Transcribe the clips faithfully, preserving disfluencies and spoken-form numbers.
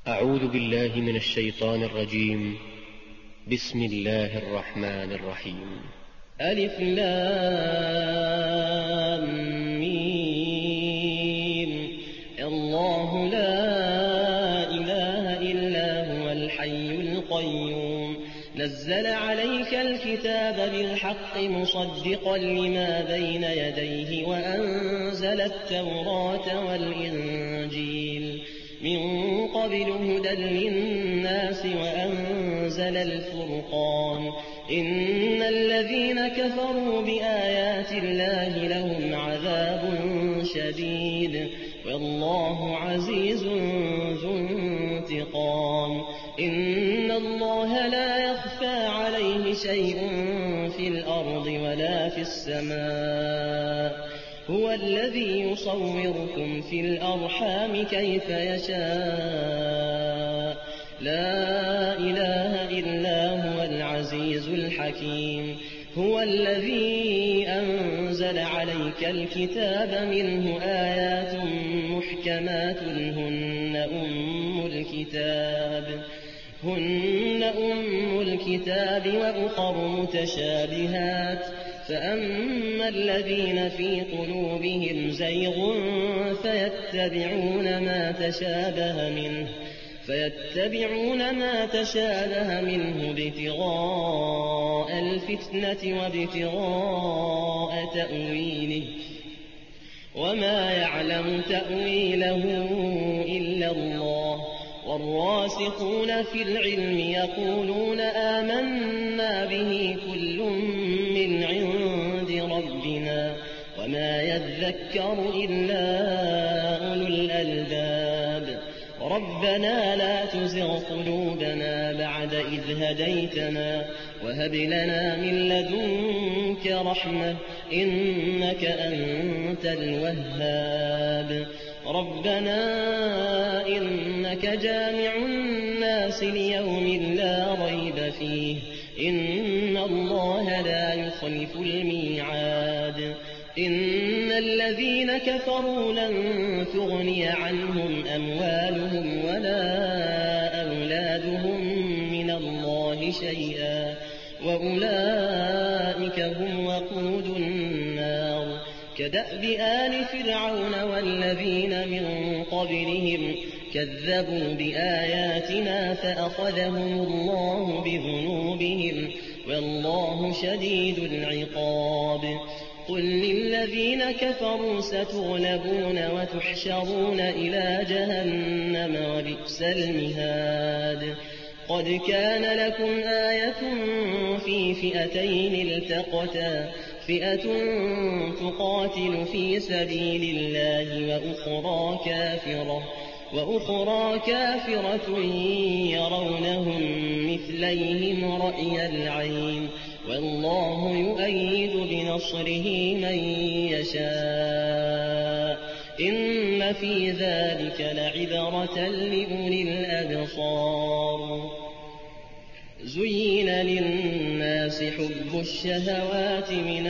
أعوذ بالله من الشيطان الرجيم. بسم الله الرحمن الرحيم. ألف لام ميم. الله لا إله إلا هو الحي القيوم نزل عليك الكتاب بالحق مصدقا لما بين يديه وأنزل التوراة والإنجيل من قبل هدى للناس وأنزل الفرقان إن الذين كفروا بآيات الله لهم عذاب شديد والله عزيز ذو انتقام إن الله لا يخفى عليه شيء في الأرض ولا في السماء هو الذي يصوركم في الأرحام كيف يشاء لا إله إلا هو العزيز الحكيم هو الذي أنزل عليك الكتاب منه آيات محكمات هن أم الكتاب هن أم الكتاب وأخر متشابهات فأما الذين في قلوبهم زيغ فيتبعون ما تشابه منه فيتبعون ما تشابه منه ابتغاء الفتنة وابتغاء تأويله وما يعلم تأويله إلا الله والراسخون في العلم يقولون آمنا به كل من عند ربنا وما يذكر إلا أولو الألباب ربنا لا تزغ قلوبنا بعد إذ هديتنا وهب لنا من لدنك رحمة إنك أنت الوهاب ربنا إنك جامع الناس ليوم لا ريب فيه إن الله لا يخلف الميعاد إن الذين كفروا لن تغني عنهم أموالهم ولا أولادهم من الله شيئا وأولئك هم وقود النار كدأب آل فرعون والذين من قبلهم كذبوا بآياتنا فأخذهم الله بذنوبهم والله شديد العقاب قل للذين كفروا ستغلبون وتحشرون إلى جهنم وبئس المهاد قد كان لكم آية في فئتين التقتا فئة تقاتل في سبيل الله وأخرى كافرة وأخرى كافرة يرونهم مثليهم رأي العين والله يؤيد بنصره من يشاء إن في ذلك لعبرة لأولي الأبصار زين للناس حب الشهوات من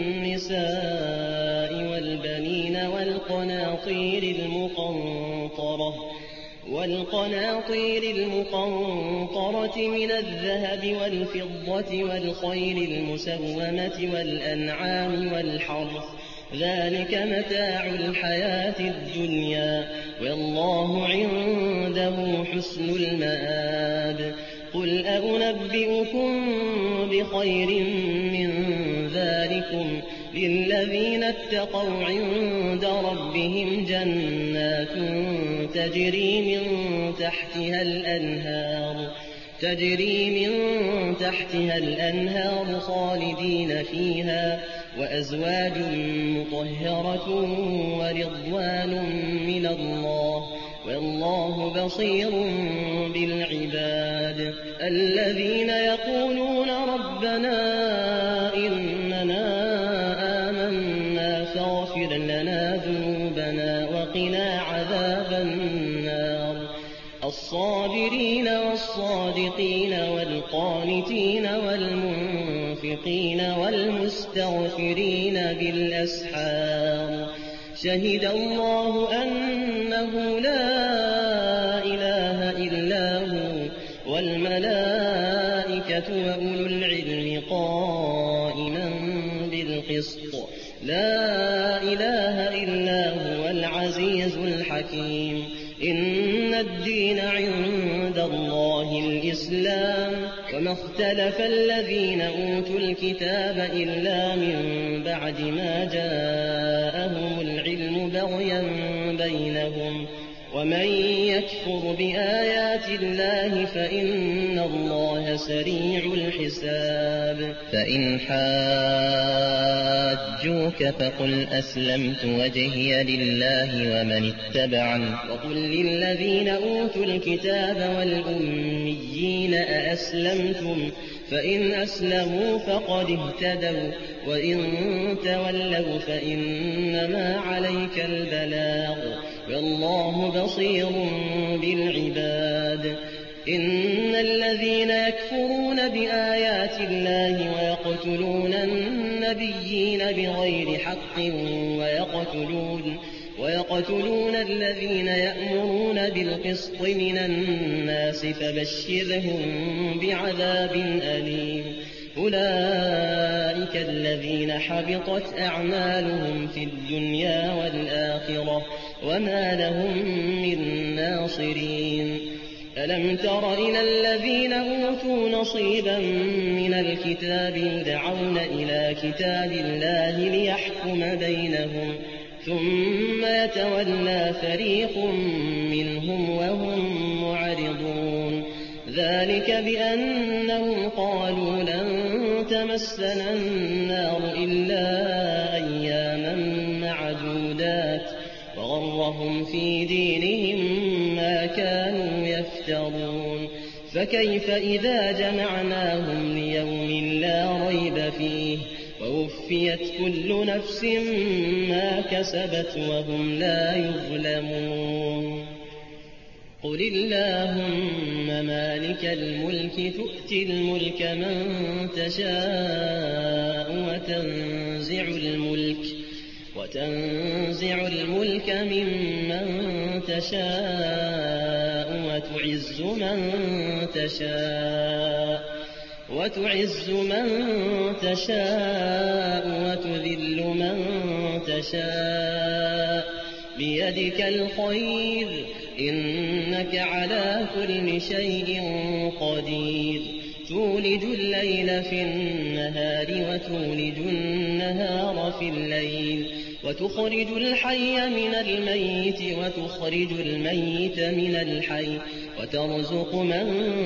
النساء والبنين والقناطير المقنطرة والقناطير المقنطرة من الذهب والفضة والخيل المسومة والأنعام والحرث ذلك متاع الحياة الدنيا والله عنده حسن المآب قل أنبئكم بخير من ذلكم للذين اتقوا عند ربهم جنات تجري من تحتها الأنهار تجري من تحتها الأنهار خالدين فيها وأزواج مطهرة ورضوان من الله والله بصير بالعباد الذين يقولون ربنا إننا آمنا فاغفر لنا ذنوبنا وقنا عذاب النار الصابرين والصادقين والقانتين والمنفقين والمستغفرين بالأسحار شهد الله أنه لا إله إلا والملائكة وأولو العلم قائما بالقسط لا إله إلا هو العزيز الحكيم إن الدين عند الله الإسلام وما اختلف الذين أوتوا الكتاب إلا من بعد ما جاءهم العلم بغيا بينهم ومن يكفر بآيات الله فإن الله سريع الحساب فإن حاجوك فقل أسلمت وجهي لله ومن اتبعني وقل للذين أوتوا الكتاب والأميين أأسلمتم فإن أسلموا فقد اهتدوا وإن تولوا فإنما عليك البلاغ والله بصير بالعباد إن الذين يكفرون بآيات الله ويقتلون النبيين بغير حق ويقتلون ويقتلون الذين يأمرون بالقسط من الناس فبشرهم بعذاب أليم أولئك الذين حبطت أعمالهم في الدنيا والآخرة وما لهم من ناصرين ألم تر إلى الذين أوتوا نصيبا من الكتاب يدعون إلى كتاب الله ليحكم بينهم ثم يتولى فريق منهم وهم معرضون ذلك بأنهم قالوا لن تمسنا النار إلا أياما معدودات وغرهم في دينهم ما كانوا يفترون فكيف إذا جمعناهم ليوم لا ريب فيه ووفيت كل نفس ما كسبت وهم لا يظلمون قل اللهم مالك الملك تؤتي الملك من تشاء وتنزع الملك وتنزع الملك ممن تشاء وتعز من تشاء وتعز من تشاء وتذل من تشاء بيدك الخير إنك على كل شيء قدير تولج الليل في النهار وتولج النهار في الليل وتخرج الحي من الميت وتخرج الميت من الحي وترزق من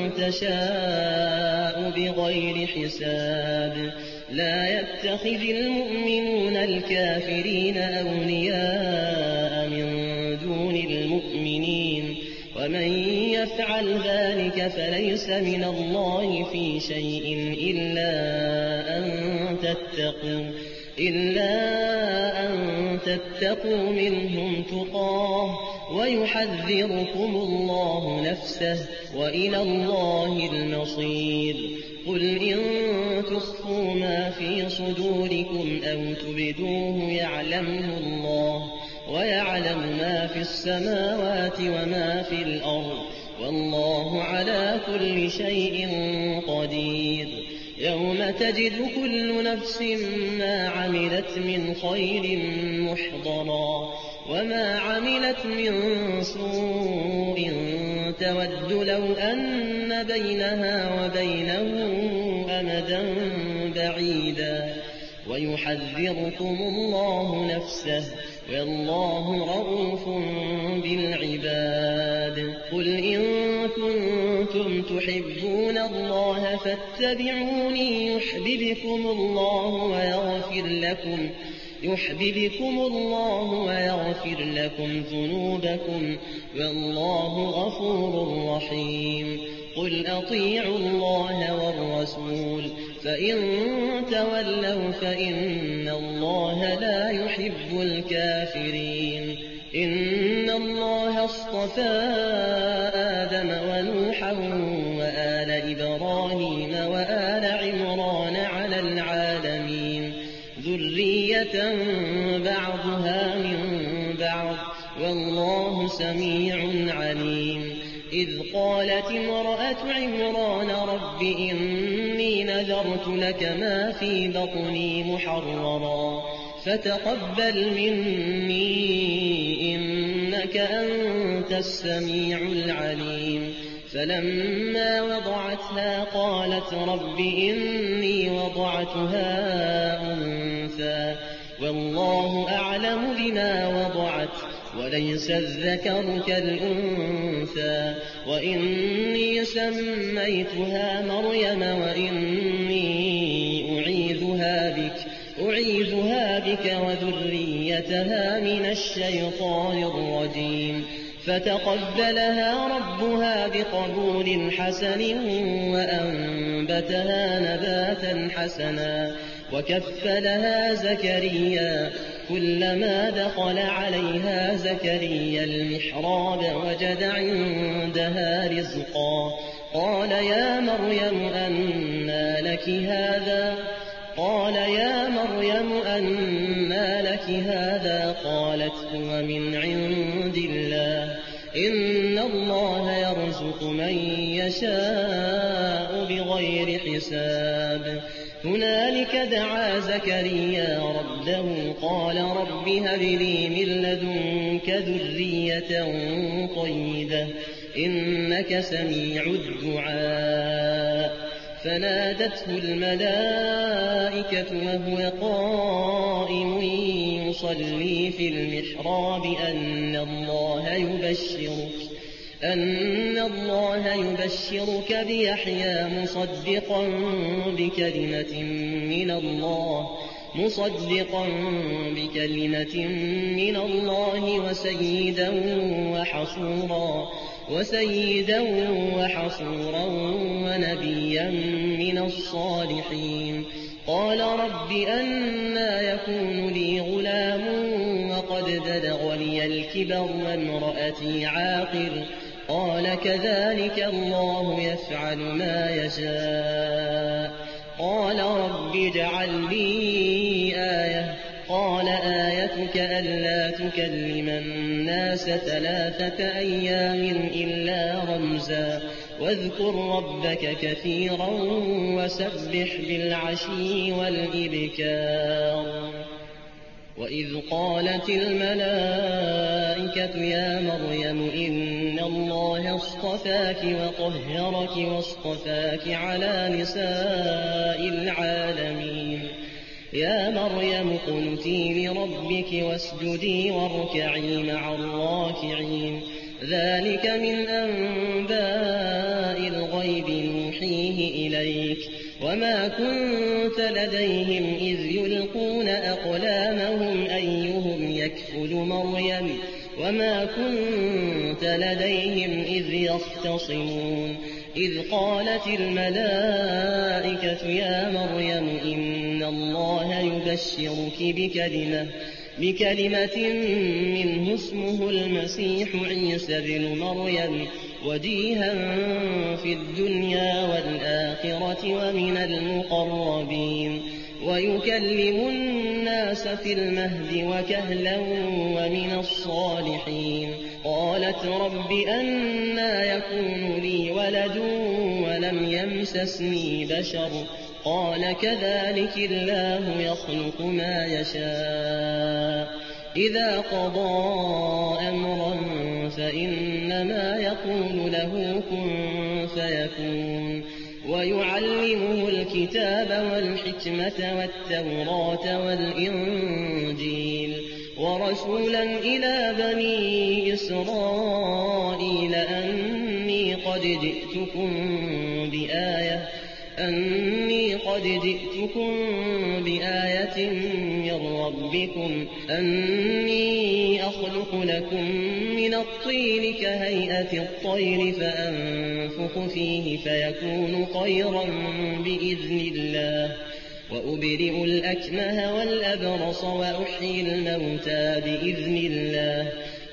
تشاء بغير حساب لا يتخذ المؤمنون الكافرين أولياء من دون المؤمنين ومن يفعل ذلك فليس من الله في شيء إلا أن تتقوا إلا أن تتقوا منهم تقاه ويحذركم الله نفسه وإلى الله المصير قل إن تخفوا ما في صدوركم أو تبدوه يعلمه الله ويعلم ما في السماوات وما في الأرض والله على كل شيء قدير يوم تجد كل نفس ما عملت من خير محضرا وما عملت من سوء تود لو أن بينها وبينه أمدا بعيدا ويحذركم الله نفسه والله رؤوف بالعباد قل إن كنتم تحبون الله فاتبعوني يحببكم الله ويغفر لكم يحببكم الله ويغفر لكم ذنوبكم والله غفور رحيم قل أطيعوا الله والرسول فإن تولوا فإن الله لا يحب الكافرين إن الله اصطفى آدم ونوحا وآل إبراهيم وآل عمران على العالمين ذرية بعضها من بعض والله سميع عليم إذ قالت امرأة عمران رب إني نذرت لك ما في بطني محررا فتقبل مني إنك أنت السميع العليم فلما وضعتها قالت رب إني وضعتها أنثى والله أعلم بما وضعت وليس الذكر كالأنثى وإني سميتها مريم وإني أعيذها بك أعيذها بك وذريتها من الشيطان الرجيم فتقبلها ربها بقبول حسن وأنبتها نباتا حسنا وكفلها زكريا كلما دخل عليها زكريا المحراب وجد عندها رزقا قال يا مريم أنى لك هذا قال يا مريم أنى لك هذا قالت هو من عند الله إن الله يرزق من يشاء بغير حساب هنالك دعا زكريا ربه قال رب هب لي من لدنك ذرية طيبة إنك سميع الدعاء فنادته الملائكة وهو قائم يصلي في المحراب أن الله يبشرك أن الله يبشرك بيحيى مصدقا بكلمة من الله مصدقا بكلمة من الله وسيدا وحصورا وسيدا وحصورا ونبيا من الصالحين قال رب أنى يكون لي غلام وقد بلغني الكبر وامرأتي عاقر قال كذلك الله يفعل ما يشاء قال رب اجعل لي آية قال آيتك ألا تكلم الناس ثلاثة أيام إلا رمزا واذكر ربك كثيرا وسبح بالعشي والإبكار وإذ قالت الملائكة يا مريم إن الله اصطفاك وطهرك واصطفاك على نساء العالمين يا مريم قنتي لربك واسجدي واركعي مع الراكعين ذلك من أنباء الغيب نوحيه إليك وما كنت لديهم إذ يلقون أقلامهم أيهم يكفل مريم وما كنت لديهم إذ يختصمون إذ قالت الملائكة يا مريم إن الله يبشرك بكلمة بكلمة منه اسمه المسيح عيسى بن مريم وجيها في الدنيا والآخرة ومن المقربين ويكلم الناس في المهد وكهلا ومن الصالحين قالت رب أنى يكون لي ولد ولم يمسسني بشر قال كذلك الله يخلق ما يشاء إذا قضى أمرا فإنما يقول له كن فيكون ويعلمه الكتاب والحكمة والتوراة والإنجيل ورسولا إلى بني إسرائيل أني قد جئتكم بآية أني قد جئتكم بآية من ربكم أني أخلق لكم من الطين كهيئة الطير فأنفخ فيه فيكون طيرا بإذن الله وأبرئ الأكمه والأبرص وأحيي الموتى بإذن الله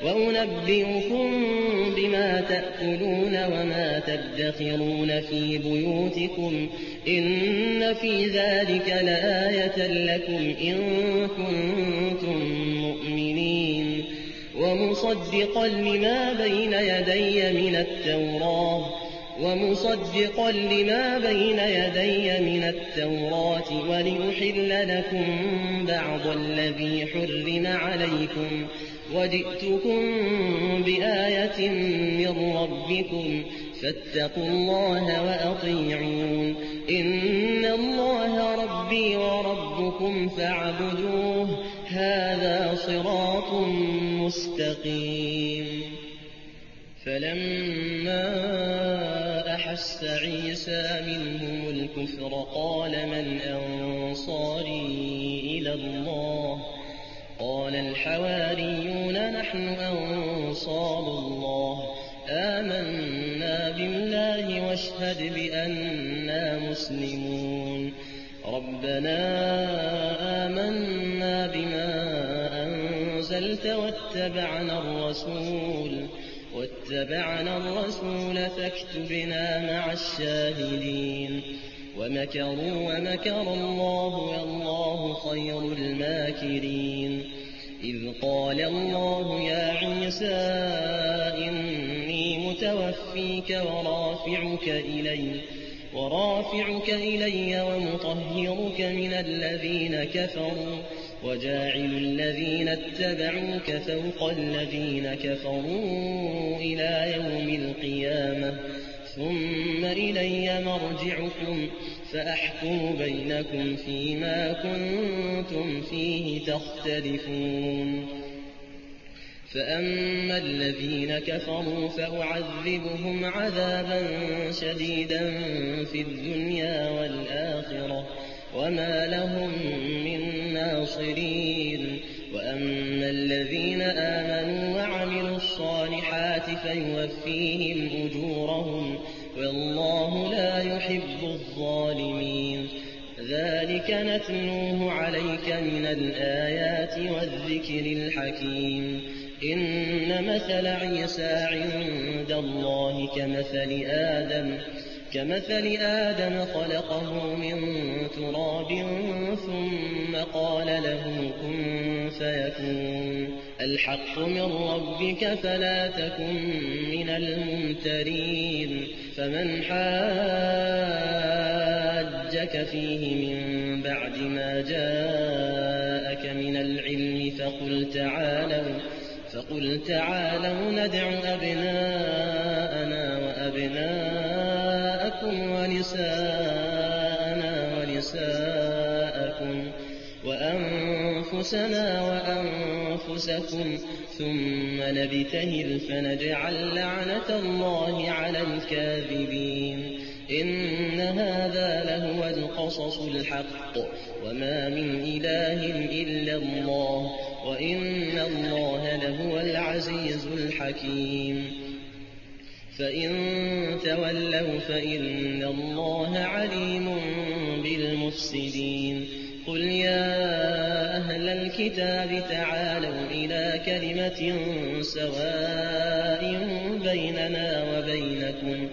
وأنبئكم بما تأكلون وما تدخرون في بيوتكم إن في ذلك لآية لكم إن كنتم مؤمنين ومصدقا لما بين يدي من التوراة ومصدقا لما بين يدي من التوراة ولأحل لكم بعض الذي حرم عليكم وجئتكم بآية من ربكم فاتقوا الله وأطيعون إن الله ربي وربكم فاعبدوه هذا صراط مستقيم. فلما أحس عيسى منهم الكفر قال من أنصاري إلى الله قال الحواريون نحن أنصار الله آمنا بالله واشهد بأننا مسلمون ربنا آمنا بما أنزلت واتبعنا الرسول واتبعنا الرسول فاكتبنا مع الشاهدين ومكروا ومكر الله والله خير الماكرين. إذ قال الله يا عيسى إني متوفيك ورافعك إلي ورافعك إلي ومطهرك من الذين كفروا وجاعل الذين اتبعوك فوق الذين كفروا إلى يوم القيامة ثم إلي مرجعكم فأحكم بينكم فيما كنتم فيه تختلفون. فأما الذين كفروا فأعذبهم عذابا شديدا في الدنيا والآخرة وما لهم من ناصرين. وأما الذين آمنوا وعملوا الصالحات فيوفيهم أجورهم والله لا يحب الظالمين. ذلك نتلوه عليك من الآيات والذكر الحكيم. إن مثل عيسى عند الله كمثل آدم كمثل آدم خلقه من تراب ثم قال له كن فيكون. الحق من ربك فلا تكن من الممترين. فمن حاجك فيه من بعد ما جاءك من العلم فقل تعالوا فقل تعالوا ندع أبناءنا وأبناءكم ونساءنا ونساءكم وأنفسنا وأنفسكم ثم نبتهل فنجعل لعنة الله على الكاذبين. إن هذا لهو القصص الحق وما من إله إلا الله وإن الله لهو العزيز الحكيم. فإن تولوا فإن الله عليم بالمفسدين. قل يا أهل الكتاب تعالوا إلى كلمة سواء بيننا وبينكم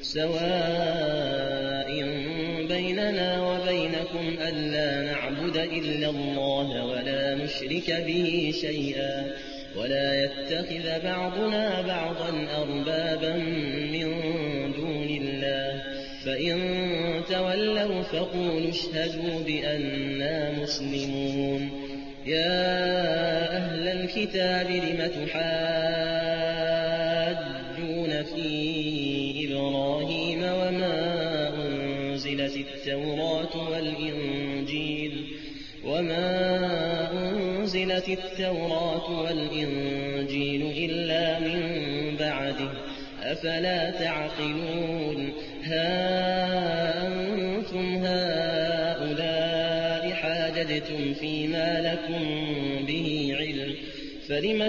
سواء بيننا وبينكم ألا نعبد إلا الله ولا نشرك به شيئا ولا يتخذ بعضنا بعضا أربابا من دون الله. فإن تولوا فقولوا اشهدوا بأننا مسلمون. يا أهل الكتاب لم تحاجون في إبراهيم وما أنزلت التوراة والإنجيل وما أنزلت التوراة والإنجيل إلا من بعده أفلا تعقلون. ها أنتم هؤلاء حاججتم فيما لكم به علم فلم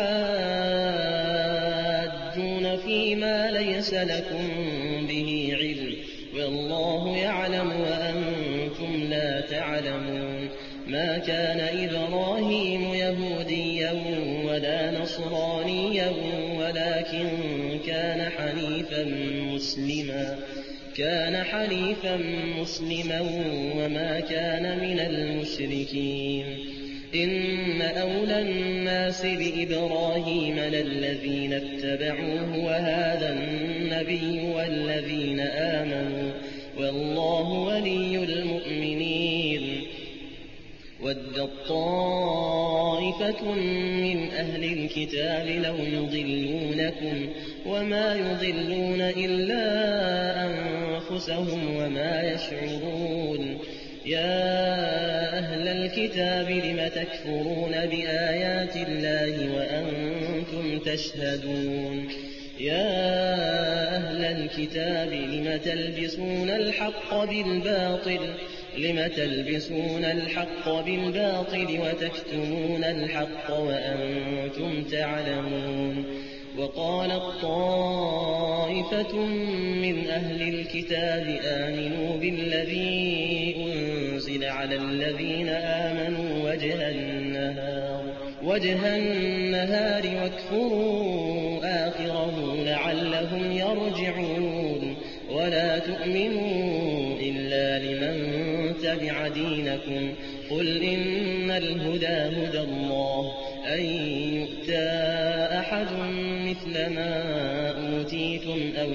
تحاجون فيما ليس لكم به علم والله يعلم وأنتم لا تعلمون. ما كان إبراهيم يهوديا ولا نصرانيا ولكن كان حنيفا مسلما كان حنيفا مسلما وما كان من المشركين. إن أولى الناس بإبراهيم للذين اتبعوه وهذا النبي والذين آمنوا والله ولي المؤمنين ودت طائفة من أهل الكتاب لو يضلونكم وما يضلون إلا أنفسهم وما يشعرون يا أهل الكتاب لم تكفرون بآيات الله وأنتم تشهدون يا أهل الكتاب لم تلبسون الحق بالباطل لم تلبسون الحق بالباطل وتكتمون الحق وأنتم تعلمون وقالت طائفة من أهل الكتاب آمنوا بالذي أنزل على الذين آمنوا وجه النهار وجه النهار واكفروا آخره لعلهم يرجعون ولا تؤمنوا إلا لمن تبع دينكم قل إن الهدى هدى الله أن يؤتى أحد مثل ما أوتيتم أو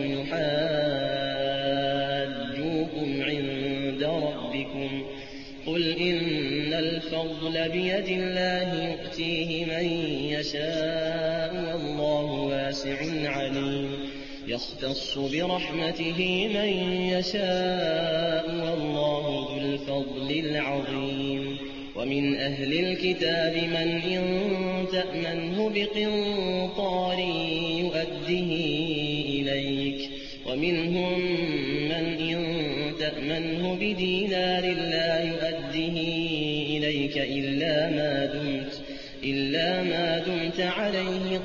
يحاجوكم عند ربكم قل إن الفضل بيد الله يؤتيه من يشاء والله واسع عليم يختص برحمته من يشاء والله ذو الفضل العظيم ومن أهل الكتاب من إن تأمنه بقنطار يؤده إليك ومنهم من إن تأمنه بدينار لا يؤده إليك إلا ما دمت إلا ما دمت عليه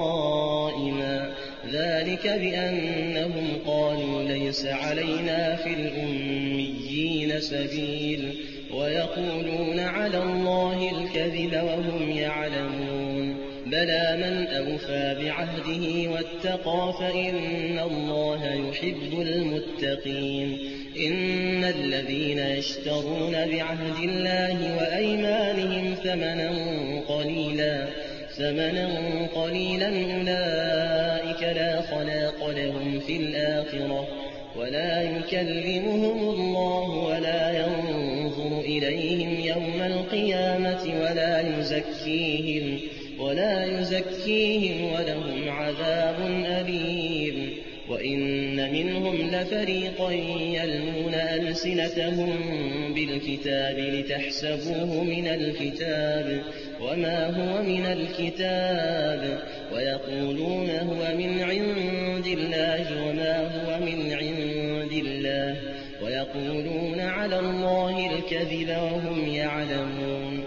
قائما ذلك بأنهم قالوا ليس علينا في الأميين سبيل ويقولون على الله الكذب وهم يعلمون بلى من أوفى بعهده واتقى فإن الله يحب المتقين إن الذين يشترون بعهد الله وأيمانهم ثمنا قليلا ثمنا قليلا أولئك لا خلاق لهم في الآخرة ولا يكلمهم الله ولا ينظر إليهم يوم القيامة ولا يزكيهم ولا يزكيهم ولهم عذاب أليم وإن منهم لفريقا يلمون ألسنتهم بالكتاب لتحسبوه من الكتاب وما هو من الكتاب ويقولون هو من عند الله وما هو من عند الله ويقولون على الله الكذب وهم يعلمون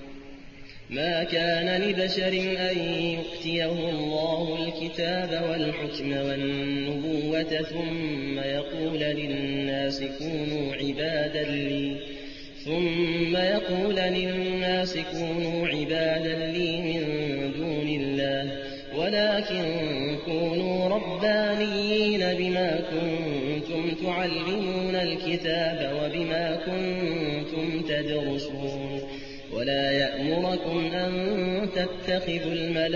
ما كان لبشر أن يؤتيه الله الكتاب والحكم والنبوة ثم يقول للناس كونوا عبادا لي ثم يقول للناس كونوا عبادا لي من دون الله ولكن كونوا ربانيين بما كنتم تعلمون الكتاب وبما كنتم تدرسون ولا يأمركم أن تتخذوا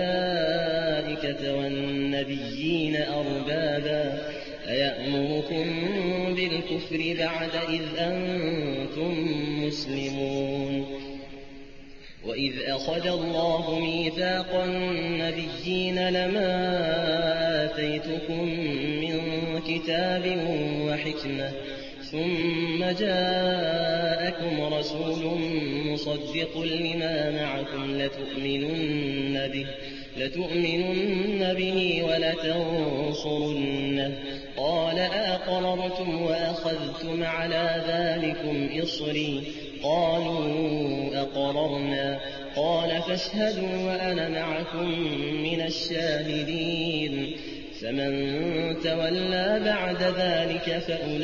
الملائكة والنبيين أربابا أيأمركم بالكفر بعد إذ أنتم مسلمون وإذ أخذ الله ميثاق النبيين لما آتيتكم من كتاب وحكمة ثم جاءكم رسول مصدق لما معكم لتؤمنن به لتؤمنن به ولتنصرنه قال أقررتم وأخذتم على ذلكم إصري قالوا أقررنا قال فاشهدوا وأنا معكم من الشاهدين فمن تولى بعد ذلك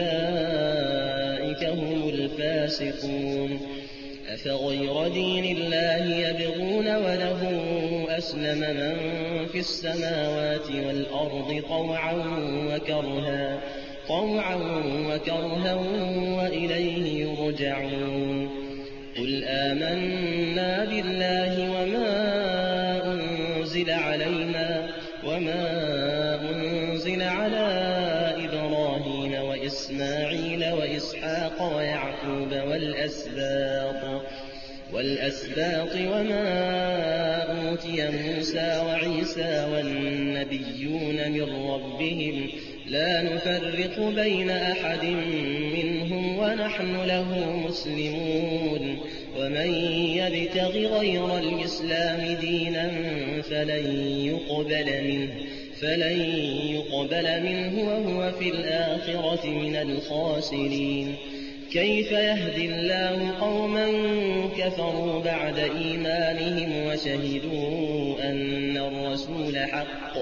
فأولئك هم الفاسقون أفغير دين الله يبغون وله أسلم من في السماوات والأرض طوعا وكرها طوعا وكرها وإليه يرجعون قل قل آمنا بالله وما أنزل علينا وما أنزل على إبراهيم وإسماعيل وإسحاق ويعقوب والأسباط والأسباط وما أوتي موسى وعيسى والنبيون من ربهم لا نفرق بين أحد منهم ونحن له مسلمون ومن يبتغ غير الإسلام دينا فلن يقبل منه فلن يقبل منه وهو في الآخرة من الخاسرين كيف يهدي الله قوما كفروا بعد إيمانهم وشهدوا أن الرسول حق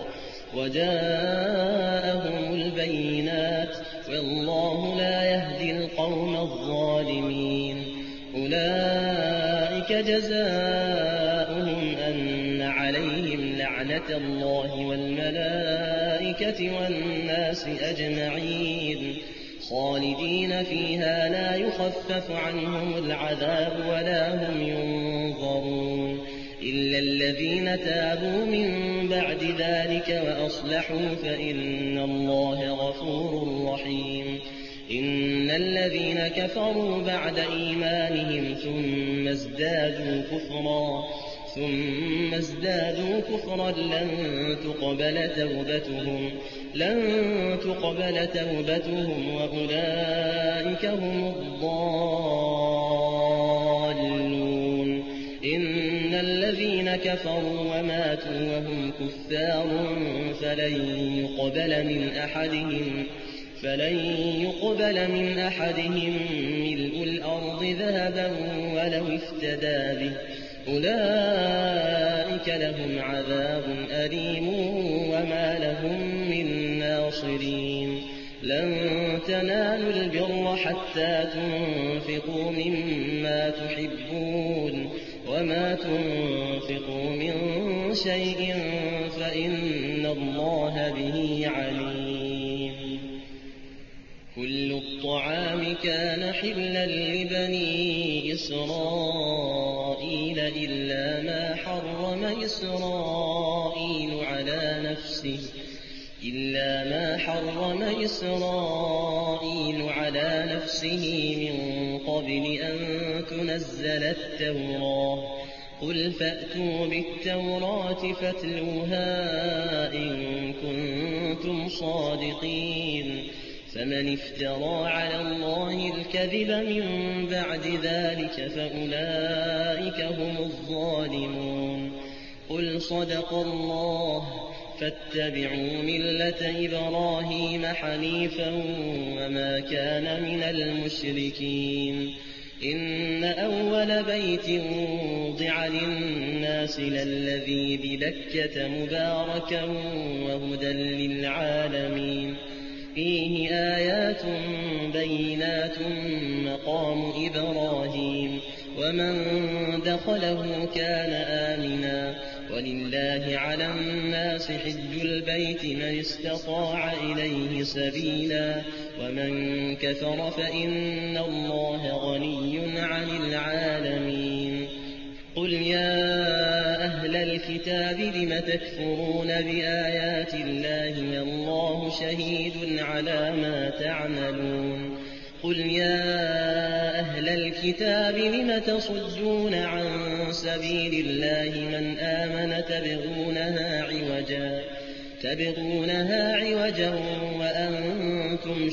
وجاءهم البينات والله لا يهدي القوم الظالمين أولئك جزاؤهم أن عليهم لعنة الله والملائكة والناس أجمعين خالدين فيها لا يخفف عنهم العذاب ولا هم ينظرون إلا الذين تابوا من بعد ذلك وأصلحوا فإن الله غفور رحيم إن الذين كفروا بعد إيمانهم ثم ازدادوا كفرا ثم ازدادوا كفرا لن تقبل توبتهم لن تقبل توبتهم وأولئك هم الضالون إن الذين كفروا وماتوا وهم كفار فلن يقبل من أحدهم فلن يقبل من أحدهم ملء الأرض ذهبا ولو افتدى به أولئك لهم عذاب أليم وما لهم من ناصرين لن تنالوا البر حتى تنفقوا مما تحبون وما تنفقوا من شيء فإن الله به عليم كل الطعام كان حلا لبني إسرائيل إلا ما حرم إسرائيل على نفسه إلا ما حرم إسرائيل على نفسه من قبل أن تنزل التوراة قل فأتوا بالتوراة فاتلوها إن كنتم صادقين فمن افترى على الله الكذب من بعد ذلك فأولئك هم الظالمون قل صدق الله فاتبعوا ملة إبراهيم حنيفا وما كان من المشركين إن أول بيت وضع للناس للذي ببكة مباركا وهدى للعالمين فيه آيات بينات مقام إبراهيم ومن دخله كان آمنا ولله على الناس حج البيت من استطاع إليه سبيلا ومن كفر فإن الله غني عن العالمين قل يا أهل الكتاب لم تكفرون بآيات الله والله شهيد على ما تعملون قل يا أهل الكتاب لم تصدون عن سبيل الله من آمن تبغونها عوجا تبغونها عوجا وأنتم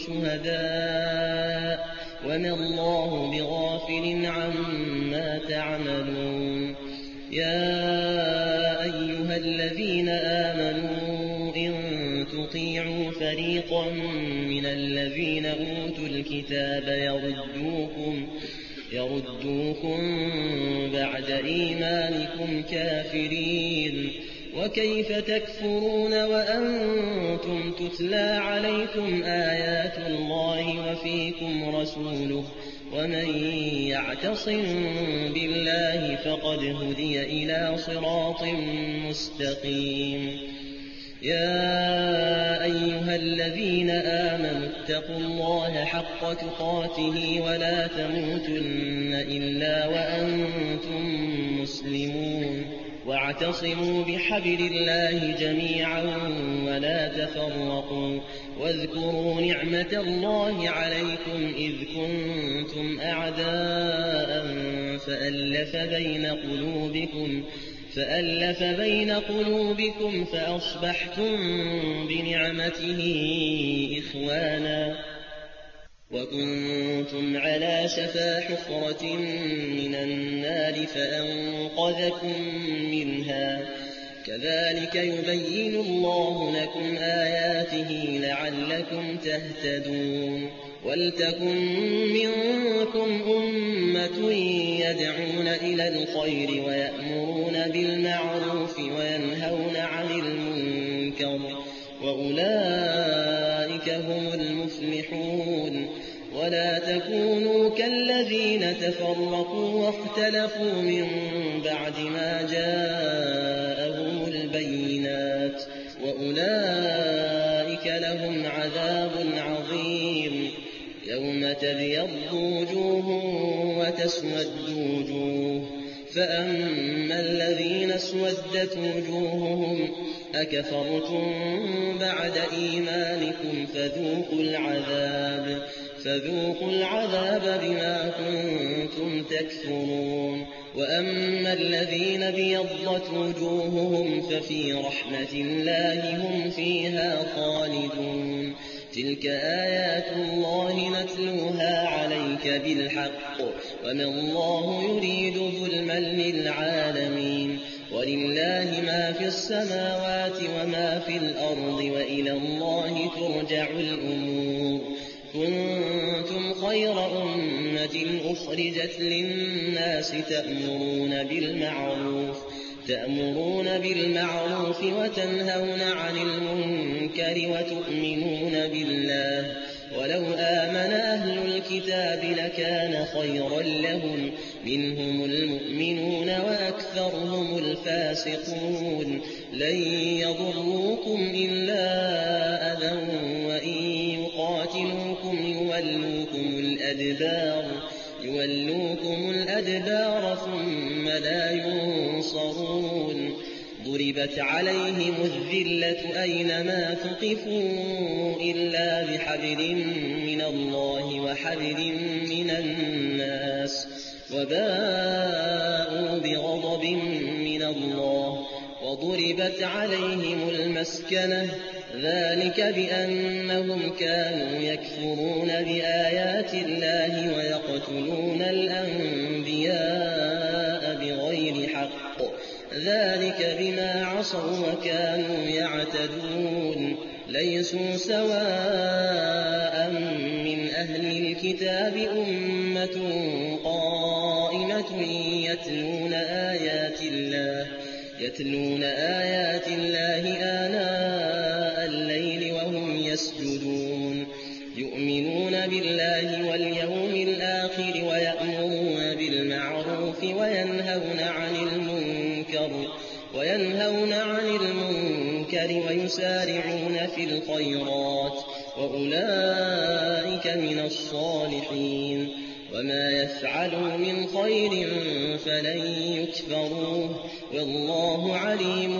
شهداء وما الله بغافل عما تعملون يا أيها الذين آمنوا إن تطيعوا فريقا من الذين أوتوا الكتاب يردوكم يردوكم بعد إيمانكم كافرين وكيف تكفرون وأنتم تتلى عليكم آيات الله وفيكم رسوله ومن يعتصم بالله فقد هدي إلى صراط مستقيم يا أيها الذين آمنوا اتقوا الله حق تقاته ولا تموتن إلا وأنتم مسلمون واعتصموا بحبل الله جميعا ولا تفرقوا واذكروا نعمة الله عليكم إذ كنتم أعداء فألف بين قلوبكم فألف بين قلوبكم فأصبحتم بنعمته إخوانا وكنتم على شفا حفرة من النار فأنقذكم منها كذلك يبين الله لكم آياته لعلكم تهتدون ولتكن منكم أمة يدعون إلى الخير ويأمرون بالمعروف وينهون عن المنكر وأولئك هم المفلحون ولا تكونوا كالذين تفرقوا واختلفوا من بعد ما جاءهم البينات وأولئك لهم عذاب عظيم يوم تبيض وجوه وتسود وجوه فأما الذين اسودت وجوههم أكفرتم بعد إيمانكم فذوقوا العذاب فذوقوا العذاب بما كنتم تكفرون وأما الذين بيضت وجوههم ففي رحمة الله هم فيها خالدون تلك آيات الله نتلوها عليك بالحق وما الله يريد ظلما للعالمين ولله ما في السماوات وما في الأرض وإلى الله ترجع الأمور كنتم خير أمة أخرجت للناس تأمرون بالمعروف تأمرون بالمعروف وتنهون عن المنكر وتؤمنون بالله ولو آمن أهل الكتاب لكان خيرا لهم منهم المؤمنون وأكثرهم الفاسقون لن يضروكم إلا أذى وإن يقاتلوكم يولوكم الأدبار يولوكم الأدبار ثم لا ينصرون ضربت عليهم الذلة أينما ثقفوا إلا بحبل من الله وحبل من الناس وباءوا بغضب من الله وضربت عليهم المسكنة ذلك بأنهم كانوا يكفرون بآيات الله ويقتلون الأنبياء بغير حق ذلك بما عصوا وكانوا يعتدون ليسوا سواء من أهل الكتاب أمة قائمة يتلون آيات الله يتلون آيات الله آناء الليل وهم يسجدون يؤمنون بالله واليوم الآخر ويأمرون بالمعروف وينهون عن المنكر وينهون عن المنكر ويسارعون في الخيرات وأولئك من الصالحين وما يفعلوا من خير فلن يكفروه والله عليم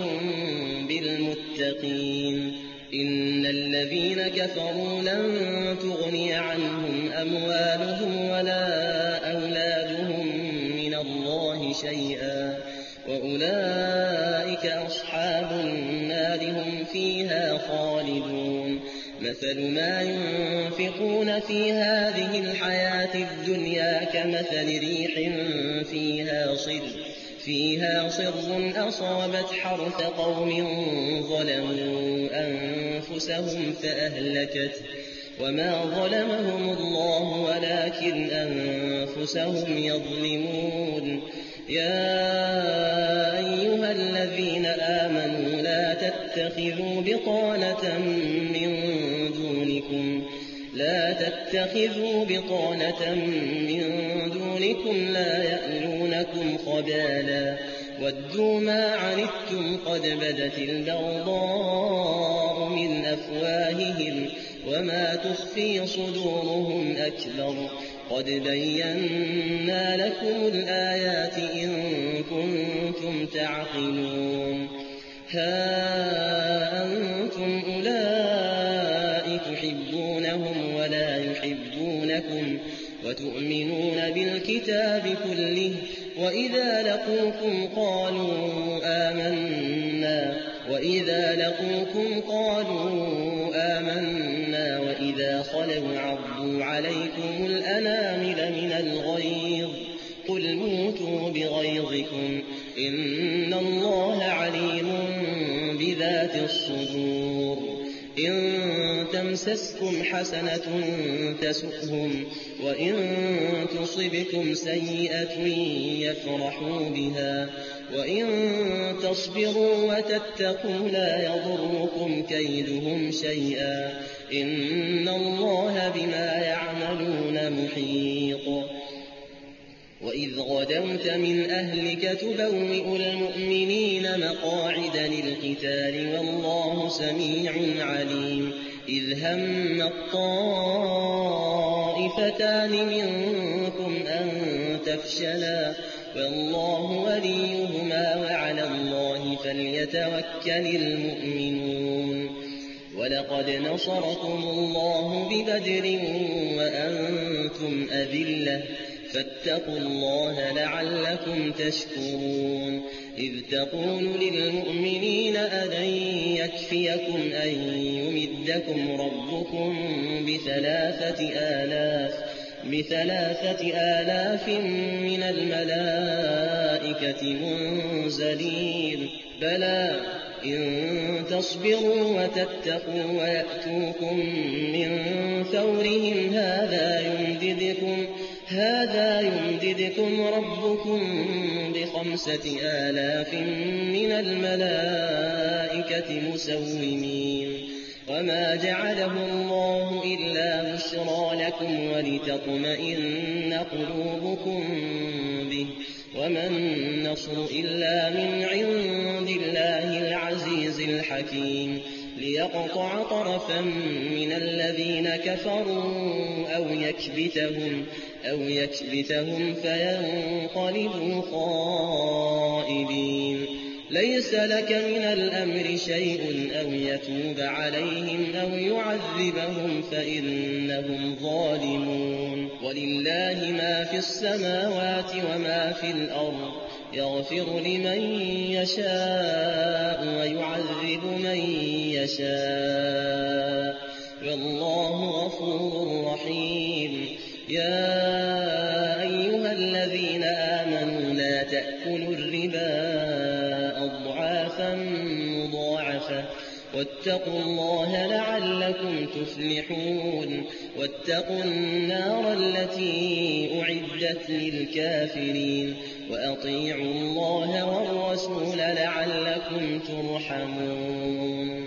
بالمتقين إن الذين كفروا لن تغني عنهم أموالهم ولا أولادهم من الله شيئا وأولئك أصحاب النار هم فيها خالدون مثل ما ينفقون في هذه الحياة الدنيا كمثل ريح فيها صر فيها صر أصابت حرث قوم ظلموا أنفسهم فأهلكته وما ظلمهم الله ولكن أنفسهم يظلمون يا أيها الذين آمنوا لا تتخذوا بطانة من دونكم لا تتخذوا بطانة من دونكم لا يألونكم خبالا ودوا ما عنتم قد بدت البغضاء من أفواههم وما تخفي صدورهم أكبر قد بينا لكم الآيات إن كنتم تعقلون ها أنتم أولئك تحبونهم ولا يحبونكم وتؤمنون بالكتاب كله وإذا لقوكم قالوا آمنا وإذا لقوكم قالوا آمنا وإذا خلوا عضوا عليكم الأنامل من الغيظ قل موتوا بغيظكم إن الله عليم بذات الصدور إن تمسسكم حسنة تسؤهم وإن تصبكم سيئة يفرحوا بها وإن تصبروا وتتقوا لا يضركم كيدهم شيئا إن الله بما يعملون محيط وإذ غدوت من أهلك تبوئ المؤمنين مقاعد للقتال والله سميع عليم إذ هم الطائفتان منكم أن تفشلا والله وليهما وعلى الله فليتوكل المؤمنون ولقد نصركم الله ببدر وأنتم أذلة فاتقوا الله لعلكم تشكرون إذ تقول للمؤمنين ألن يكفيكم أن يمدكم ربكم بثلاثة آلاف بثلاثة آلاف من الملائكة منزلين بلى إن تصبروا وتتقوا ويأتوكم من فورهم هذا يمددكم هذا يمددكم ربكم بخمسة آلاف من الملائكة مسومين وما جعله الله إلا بشرى لكم ولتطمئن قلوبكم به وما النصر إلا من عند الله العزيز الحكيم ليقطع طرفا من الذين كفروا أو يكبتهم أو يكبتهم فينقلبوا خائبين ليس لك من الأمر شيء أو يتوب عليهم أو يعذبهم فإنهم ظالمون ولله ما في السماوات وما في الأرض يغفر لمن يشاء ويعذب من يشاء والله غفور رحيم يا أيها الذين آمنوا لا تأكلوا الربا أضعافا مضاعفة واتقوا الله لعلكم تفلحون واتقوا النار التي أعدت للكافرين وأطيعوا الله والرسول لعلكم ترحمون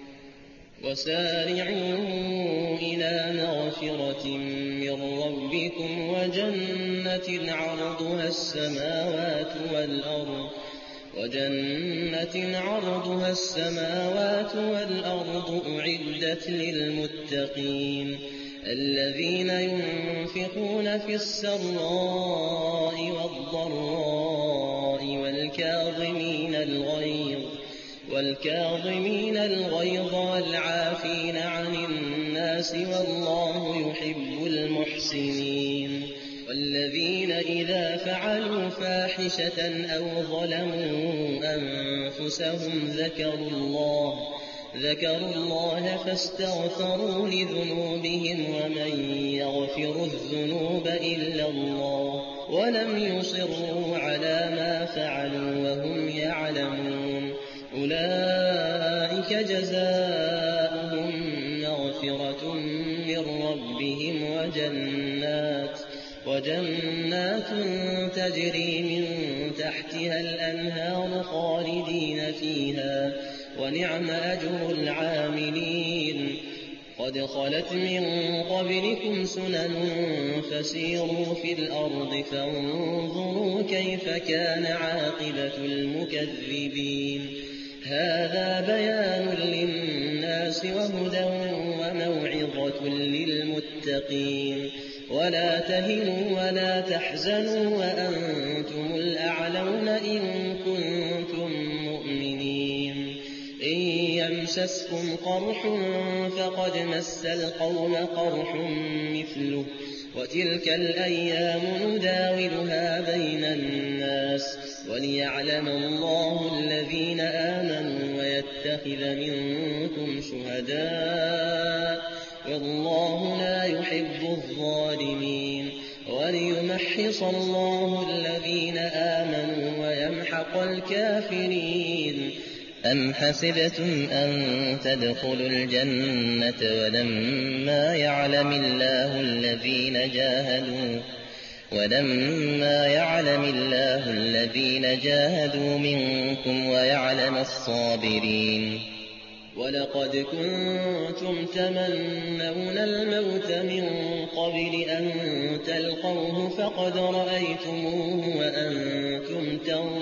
وسارعوا إلى مغفرة من ربكم وجنة عرضها السماوات والأرض وجنة عرضها السماوات والأرض أعدت للمتقين الذين ينفقون في السراء والضراء والكاظمين الغيظ والكاظمين الغيظ والعافين عن الناس والله يحب المحسنين والذين إذا فعلوا فاحشة أو ظلموا أنفسهم ذكروا الله ذكروا الله فاستغفروا لذنوبهم ومن يغفر الذنوب إلا الله ولم يصروا على ما فعلوا وهم يعلمون أولئك جزاؤهم مغفرة من ربهم وجنات وجنات تجري من تحتها الأنهار خالدين فيها ونعم أجر العاملين قد خلت من قبلكم سنن فسيروا في الأرض فانظروا كيف كان عاقبة المكذبين هذا بيان للناس وهدى وموعظة للمتقين ولا تهنوا ولا تحزنوا وأنتم الأعلون إن كنتم مؤمنين إن يمسسكم قرح فقد مس القوم قرح مثله وتلك الأيام نداولها بين الناس وليعلم الله الذين آمنوا ويتخذ منكم شهداء والله لا يحب الظالمين وليمحص الله الذين آمنوا ويمحق الكافرين أم حسبتم أن تدخلوا الجنة ولما يعلم الله الذين جاهدوا ولما يعلم الله الذين جاهدوا منكم ويعلم الصابرين ولقد كنتم تمنون الموت من قبل أن تلقوه فقد رأيتموه وأنتم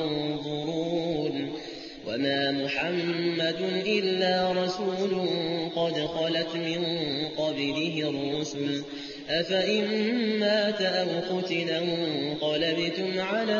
تنظرون وما محمد إلا رسول قد خلت من قبله الرسل أفإن مات أو قتل انقلبتم على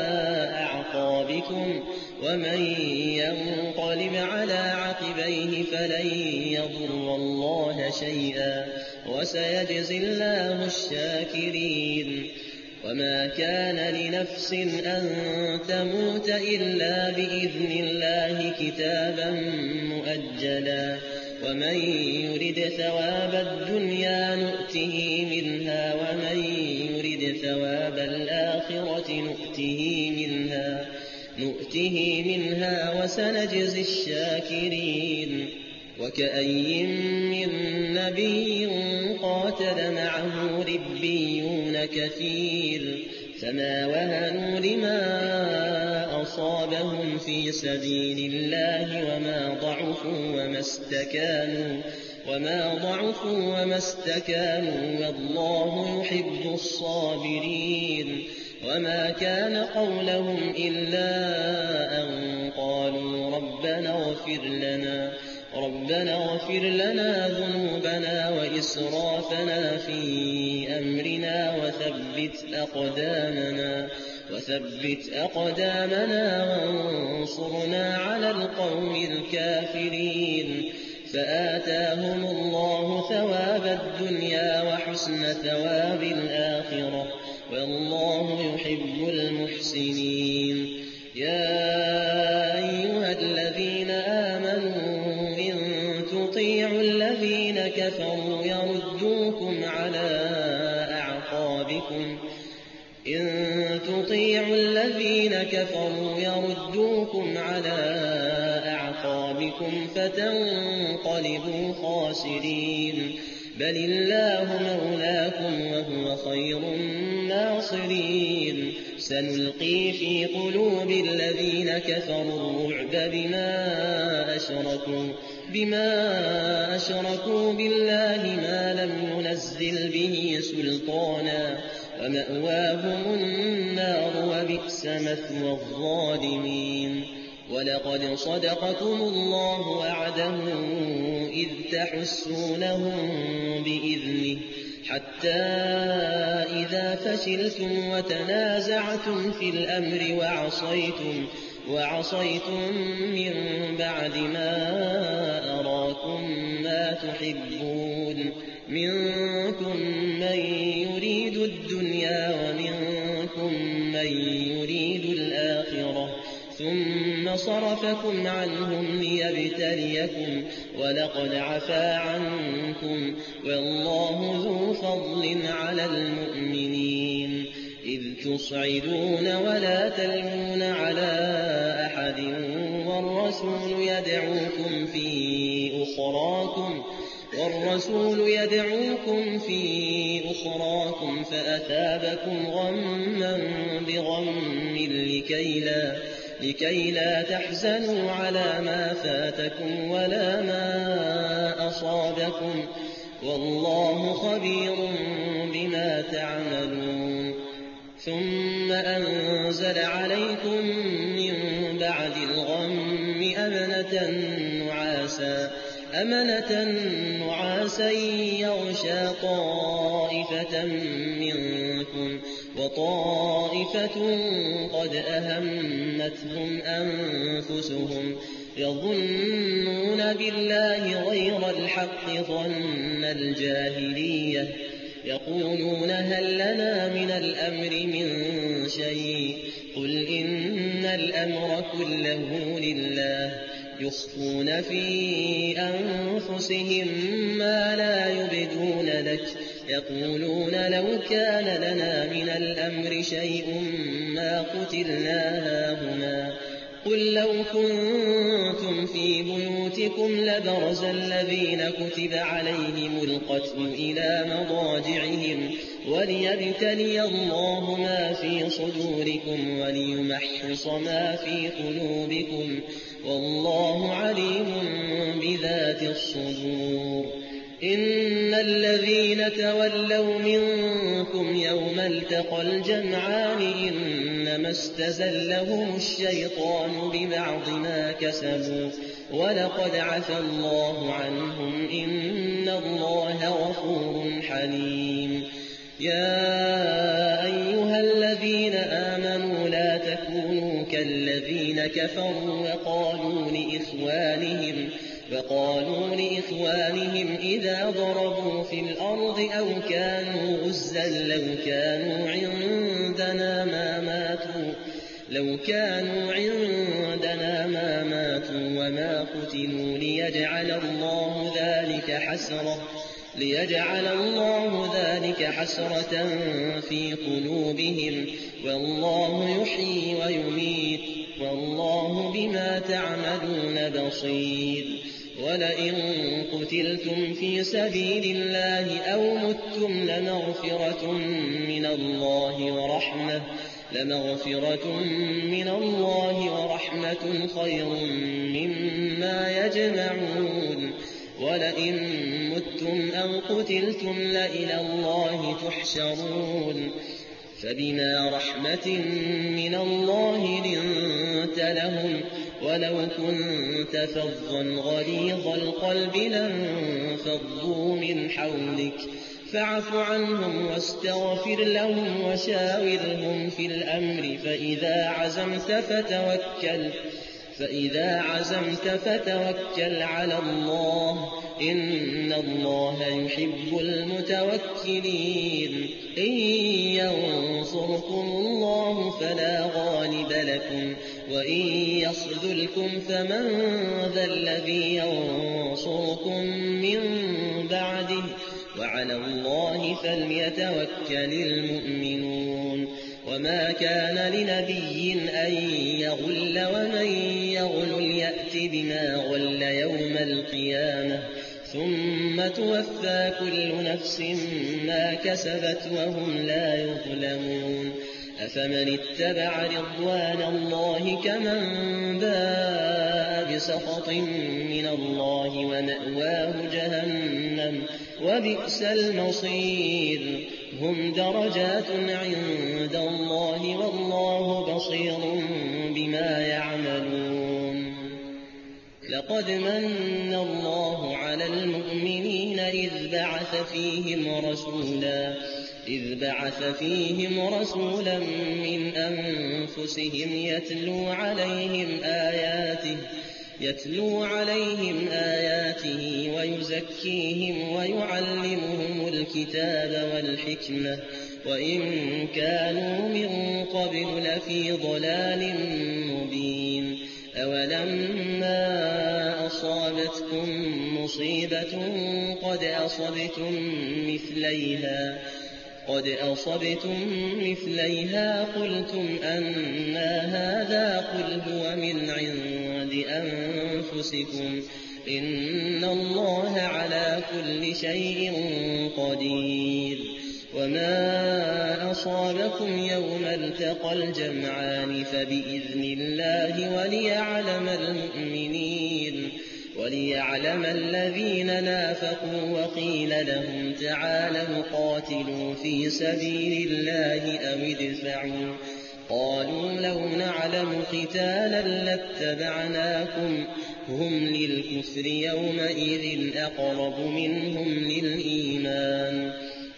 أعقابكم ومن ينقلب على عقبيه فلن يضر الله شيئا وسيجزي الله الشاكرين وما كان لنفس أن تموت إلا بإذن الله كتابا مؤجلا ومن يرد ثواب الدنيا نؤته منها ومن يرد ثواب الآخرة نؤته منها نؤته منها وسنجزي الشاكرين وكأي من نبي قاتل معه ربيون كثير فما وهنوا لما أصابهم في سبيل الله وما ضعفوا وما استكانوا وما ضعفوا وما استكانوا والله يحب الصابرين وما كان قولهم إلا أن قالوا ربنا اغفر لنا ربنا اغفر لنا ذنوبنا وإسرافنا في أمرنا وثبت أقدامنا وثبت أقدامنا وانصرنا على القوم الكافرين فآتاهم الله ثواب الدنيا وحسن ثواب الآخرة والله يحب المحسنين يا أيها الذين آمنوا إن تطيعوا الذين كفروا يردوكم على أعقابكم إن تطيعوا الذين كفروا يردوكم على أعقابكم فتنقلبوا خاسرين بل الله مولاكم وهو خير الناصرين سنلقي في قلوب الذين كفروا الرعب بما أشركوا بما أشركوا بالله ما لم ينزل به سلطانا ومأواهم النار وبئس مثوى الظالمين ولقد صدقكم الله وعده إذ تحسونهم بإذنه حتى إذا فشلتم وتنازعتم في الأمر وعصيتم وعصيتم من بعد ما أراكم ما تحبون منكم من يريد الدنيا ومنكم من يريد الآخرة ثم صرفكم عنهم ليبتليكم ولقد عفا عنكم والله ذو فضل على المؤمنين إذ تصعدون ولا تلوون على أحد والرسول يدعوكم في أخراكم والرسول يدعوكم في أخراكم فأثابكم غما بغم لكي لا لكي لا تحزنوا على ما فاتكم ولا ما أصابكم والله خبير بما تعملون ثم أنزل عليكم من بعد الغم أمنة نعاسا أمنة نعاسا يغشى طائفة منكم وطائفة قد أهمتهم أنفسهم يظنون بالله غير الحق ظن الجاهلية يقولون هل لنا من الأمر من شيء قل إن الأمر كله لله يخفون في أنفسهم ما لا يبدون لك يقولون لو كان لنا من الأمر شيء ما قتلنا هاهنا قل لو كنتم في بيوتكم لبرز الذين كتب عليهم القتل إلى مضاجعهم وليبتلي الله ما في صدوركم وليمحص ما في قلوبكم والله عليم بذات الصدور إن الذين تولوا منكم يوم التقى الجمعان إنما استزلهم الشيطان ببعض ما كسبوا ولقد عفى الله عنهم إن الله غفور حليم يا أيها الذين آمنوا لا تكونوا كالذين كفروا وقالوا لإخوانهم وقالوا لإخوانهم إذا ضربوا في الأرض أو كانوا غزا لو كانوا عندنا ما ماتوا لو كانوا عندنا ما ماتوا وما قتلوا ليجعل الله ذلك حسرة ليجعل الله ذلك حسرة في قلوبهم والله يحيي ويميت والله بما تعملون بصير ولئن قتلتم في سبيل الله أو متم لمغفرة من الله ورحمة لمغفرة من الله ورحمة خير مما يجمعون ولئن متم أو قتلتم لإلى الله تحشرون فبما رحمة من الله لنت لهم ولو كنت فظا غليظ القلب لانفضوا من حولك فاعف عنهم واستغفر لهم وشاورهم في الأمر فإذا عزمت فتوكل فإذا عزمت فتوكل على الله إن الله يحب المتوكلين إن ينصركم الله فلا غالب لكم وإن يخذلكم فمن ذا الذي ينصركم من بعده وعلى الله فليتوكل المؤمنون وما كان لنبي أن يغل ومن يغل يأت بما غل يوم القيامة ثم توفى كل نفس ما كسبت وهم لا يظلمون أفمن اتبع رضوان الله كمن باء بسخط من الله ومأواه جهنم وبئس المصير هم درجات عند الله والله بصير بما يعملون لقد من الله على المؤمنين إذ بعث فيهم رسولا إذ بعث فيهم رسولا من أنفسهم يتلو عليهم آياته يتلو عليهم آياته ويزكيهم ويعلمهم الكتاب والحكمة وإن كانوا من قبل لفي ضلال مبين أولما أصابتكم مصيبة قد أصبتم مثليها قد أصبتم مثليها قلتم أنى هذا قل هو من عند أنفسكم إن الله على كل شيء قدير وما أصابكم يوم التقى الجمعان فبإذن الله وليعلم المؤمنين وليعلم الذين نافقوا وقيل لهم تعالوا قاتلوا في سبيل الله أو ادفعوا قالوا لو نعلم قتالا لاتبعناكم هم للكفر يومئذ أقرب منهم للإيمان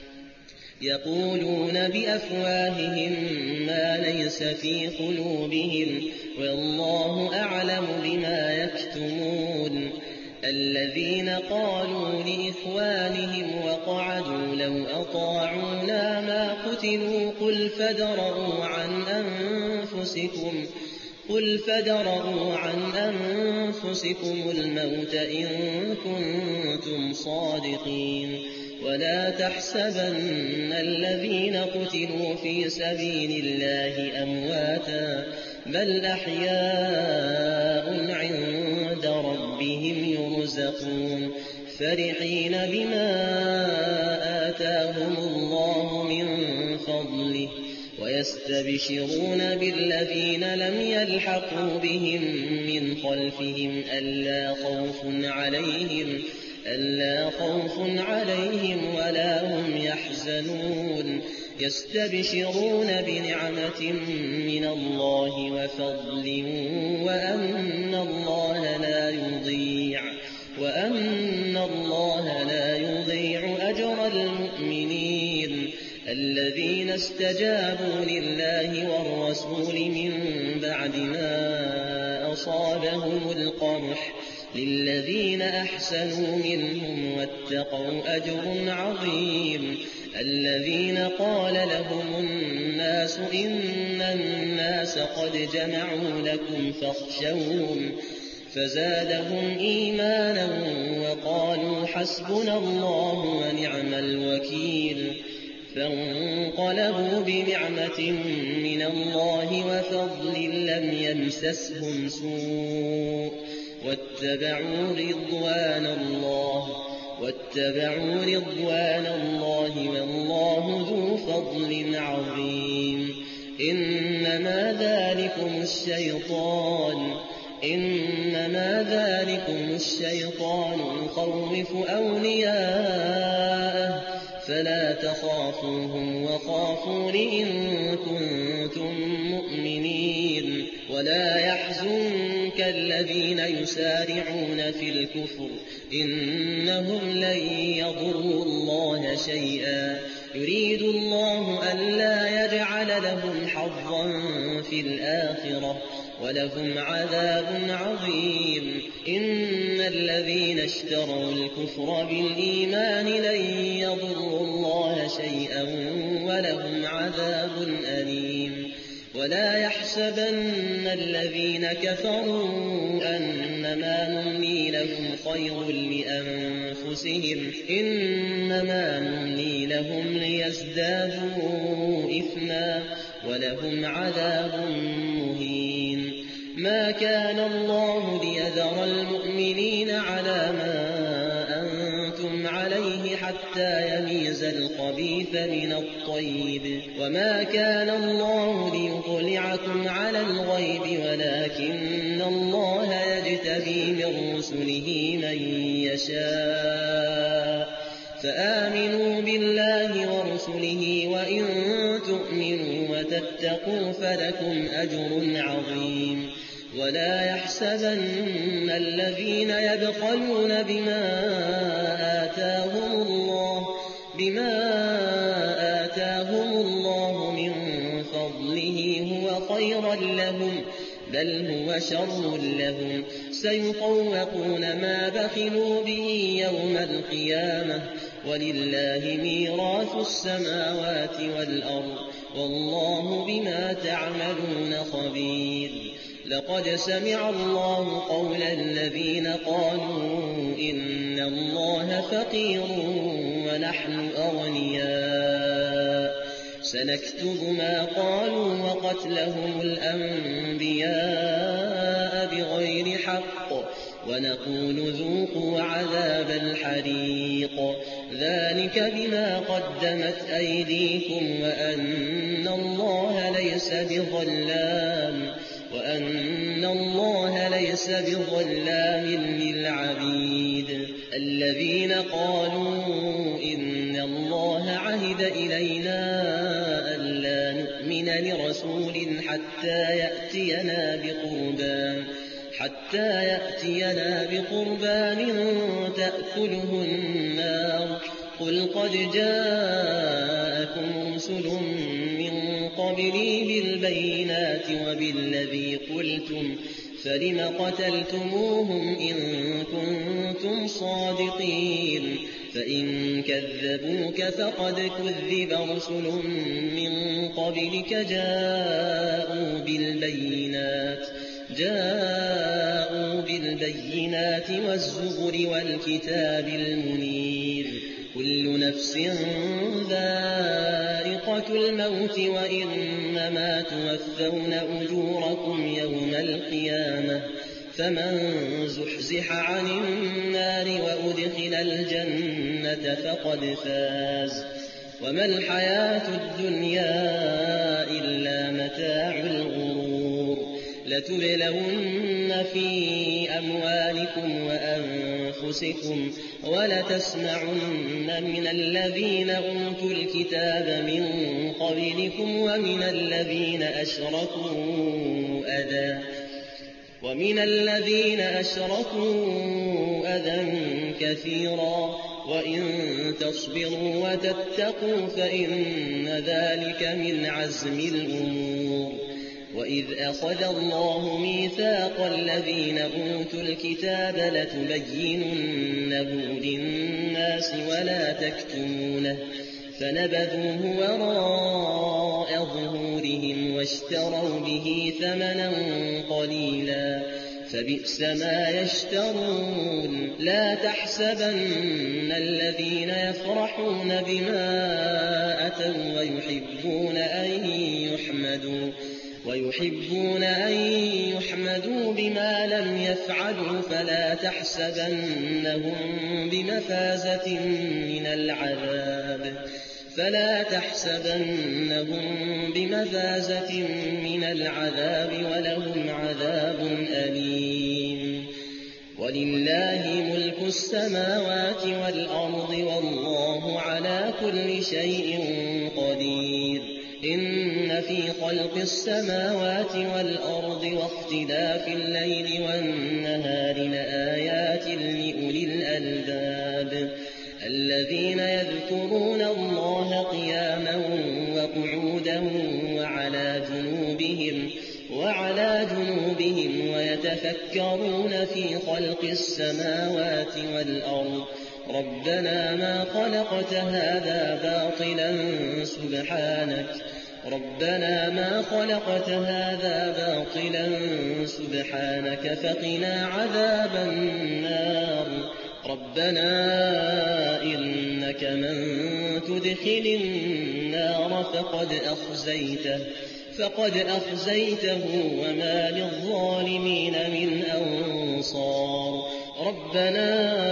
يقولون بأفواههم ما ليس في قلوبهم والله أعلم بما يكتمون الذين قالوا لإخوانهم وقعدوا لو أطاعونا ما قتلوا قل فادرءوا عن أنفسكم قل فادرءوا عن أنفسكم الموت إن كنتم صادقين ولا تحسبن الذين قتلوا في سبيل الله أمواتا بل أحياء عند ربهم يرزقون فرحين بما آتاهم الله من فضله ويستبشرون بالذين لم يلحقوا بهم من خلفهم ألا خوف عليهم ألا خوف عليهم ولا هم يحزنون يستبشرون بنعمة من الله وفضل وأن الله لا يضيع وأن الله لا يضيع أجر المؤمنين الذين استجابوا لله والرسول من بعد ما أصابهم القرح للذين أحسنوا منهم واتقوا أجر عظيم الذين قال لهم الناس إن الناس قد جمعوا لكم فاخشوهم فزادهم إيمانا وقالوا حسبنا الله ونعم الوكيل فانقلبوا بنعمة من الله وفضل لم يمسسهم سوء واتبعوا رضوان الله واتبعوا رضوان الله والله ذو فضل عظيم إنما ذلكم الشيطان إنما ذلكم الشيطان يخوف أولياءه فلا تخافوهم وخافون إن كنتم مؤمنين ولا يحزنك الذين يسارعون في الكفر إنهم لن يضروا الله شيئا يريد الله ألا يجعل لهم حظا في الآخرة ولهم عذاب عظيم إن الذين اشتروا الكفر بالإيمان لن يضروا الله شيئا ولهم عذاب أليم ولا يحسبن الذين كفروا أنما نملي لهم خير لأنفسهم إنما نملي لهم ليزدادوا إثما ولهم عذاب مهين ما كان الله ليذر المؤمنين على ما أنتم عليه حتى يميز الخبيث من الطيب وما كان الله ليطلعكم على الغيب ولكن الله يجتبي من رسله من يشاء فآمنوا بالله ورسله وإن تؤمنوا وتتقوا فلكم أجر عظيم ولا يحسبن الذين يبخلون بما آتاهم الله بما آتاهم الله من فضله هو خيرا لهم بل هو شر لهم سيطوقون ما بخلوا به يوم القيامة ولله ميراث السماوات والأرض والله بما تعملون خبير لقد سمع الله قول الذين قالوا إن الله فقير ونحن أغنياء سنكتب ما قالوا وقتلهم الأنبياء بغير حق ونقول ذوقوا عذاب الحريق ذلك بما قدمت أيديكم وأن الله ليس بظلام وأن الله ليس بظلام للعبيد الذين قالوا إن الله عهد إلينا ألا نؤمن لرسول حتى يأتينا بقربان حتى يأتينا بقربان تأكله النار قل قد جاءكم رسل من قبلي بالبينات وبالذي قلتم فلم قتلتموهم إن كنتم صادقين فإن كذبوك فقد كذب رسل من قبلك جاءوا بالبينات جاءوا بالبينات والزبر والكتاب المنير كل نفس ذائقة الموت وإنما توفون أجوركم يوم القيامة فمن زحزح عن النار وأدخل الجنة فقد فاز وما الحياة الدنيا إلا متاع الغرور لتبلون في أموالكم وأنفسكم ولتسمعن من الذين أوتوا الكتاب من قبلكم ومن الذين أشركوا أذى ومن الذين أشركوا أذى كثيرا وإن تصبروا وتتقوا فإن ذلك من عزم الأمور وإذ أخذ الله ميثاق الذين أوتوا الكتاب لتبيننه للناس ولا تكتمونه فنبذوه وراء ظهورهم واشتروا به ثمنا قليلا فبئس ما يشترون لا تحسبن الذين يفرحون بما أتوا ويحبون أن يحمدوا ويحبون أن يحمدوا بما لم يفعلوا فلا تحسبنهم بمفازة من العذاب فلا تحسبنهم بمفازة من العذاب ولهم عذاب أليم ولله ملك السماوات والأرض والله على كل شيء قدير إن في خلق السماوات والأرض واختلاف الليل والنهار لآيات لأولي الألباب الذين يذكرون الله قياما وقعودا وعلى جنوبهم وعلى جنوبهم ويتفكرون في خلق السماوات والأرض ربنا ما خلقت هذا باطلا سبحانك ربنا ما خلقت هذا باطلا سبحانك فقنا عذاب النار ربنا إنك من تدخل النار فقد أخزيته فقد أخزيته وما للظالمين من أنصار ربنا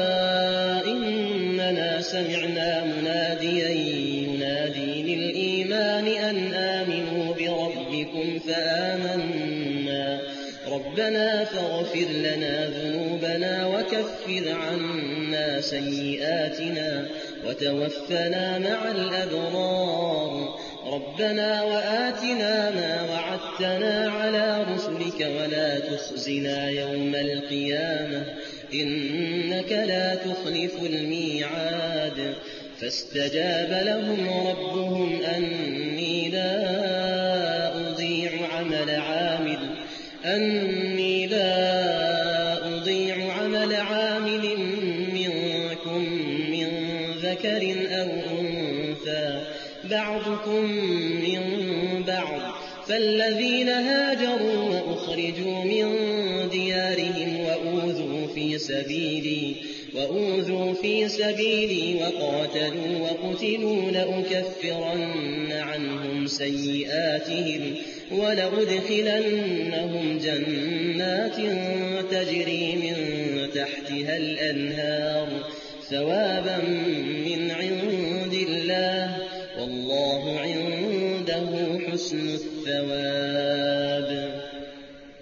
إننا سمعنا مناديا ينادي للإيمان أن آمنوا بربكم فآمنا ربنا فاغفر لنا ذنوبنا وكفر عنا سيئاتنا وتوفنا مع الأبرار ربنا وآتنا ما وعدتنا على رسلك ولا تخزنا يوم القيامة إنك لا تخلف الميعاد فاستجاب لهم ربهم أني لا أضيع عمل عامل أني لا أضيع عمل عامل منكم من ذكر أو أنثى بعضكم من بعض فالذين هاجروا وأخرجوا من ديارهم وأوذوا في سبيلي وأوذوا في سبيلي وقاتلوا وقتلوا لأكفرن عنهم سيئاتهم ولأدخلنهم جنات تجري من تحتها الأنهار ثوابا من عند الله والله عنده حسن الثواب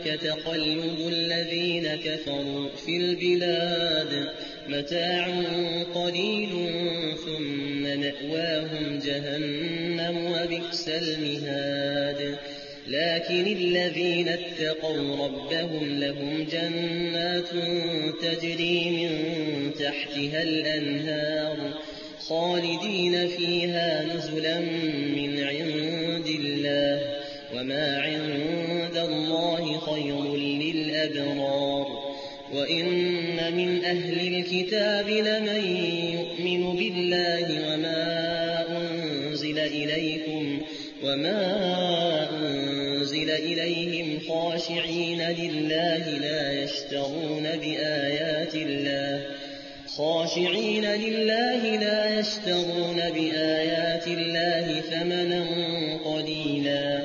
يغرنك تقلب الذين كفروا في البلاد متاع قليل ثم مأواهم جهنم وبئس المهاد لكن الذين اتقوا ربهم لهم جنات تجري من تحتها الأنهار خالدين فيها نزلا من عند الله وما عند الله خير للأبرار وإن من أهل الكتاب لمن يؤمن بالله وما أنزل إليكم وما أنزل إليهم خاشعين لله لا يشترون بآيات الله خاشعين لله لا يشترون بآيات الله ثمنا قليلا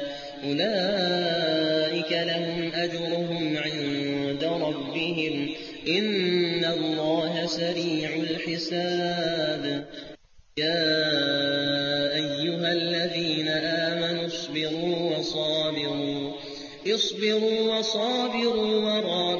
أولئك لهم أجرهم عند ربهم إن الله سريع الحساب يا أيها الذين آمنوا اصبروا وصابروا اصبروا وصابروا ورابطوا